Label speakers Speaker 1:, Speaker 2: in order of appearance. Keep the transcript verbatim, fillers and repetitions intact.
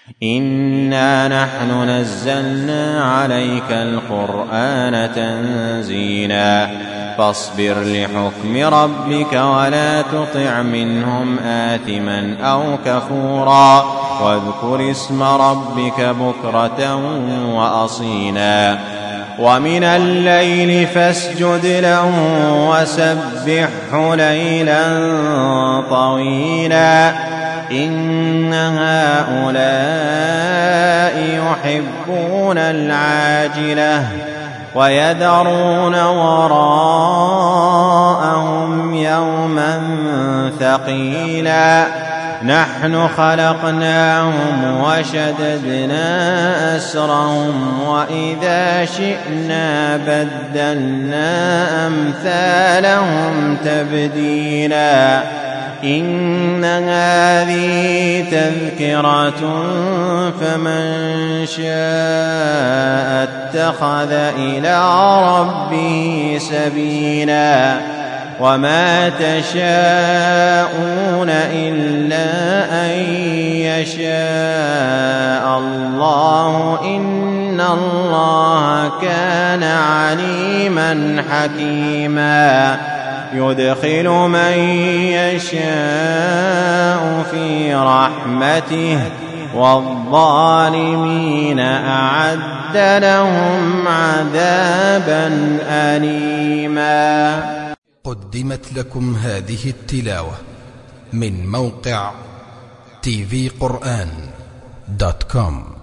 Speaker 1: إنا نحن نزلنا عليك القرآن تنزيلا فاصبر لحكم ربك ولا تطع منهم آثما أو كفورا واذكر اسم ربك بكرة وأصيلا ومن الليل فاسجد له وسبحه ليلا طويلا إن هؤلاء يحبون العاجلة ويذرون وراءهم يوما ثقيلا نحن خلقناهم وشددنا أسرهم وإذا شئنا بدلنا أمثالهم تبديلا إن هذه تذكرة فمن شاء اتخذ إلى ربه سبيلا وما تشاءون إلا أن يشاء الله إن الله كان عليما حكيما يدخل من يشاء في رحمته والظالمين أعد لهم عذابا أليما.
Speaker 2: قدمت لكم هذه التلاوة من موقع تي في قرآن دوت كوم.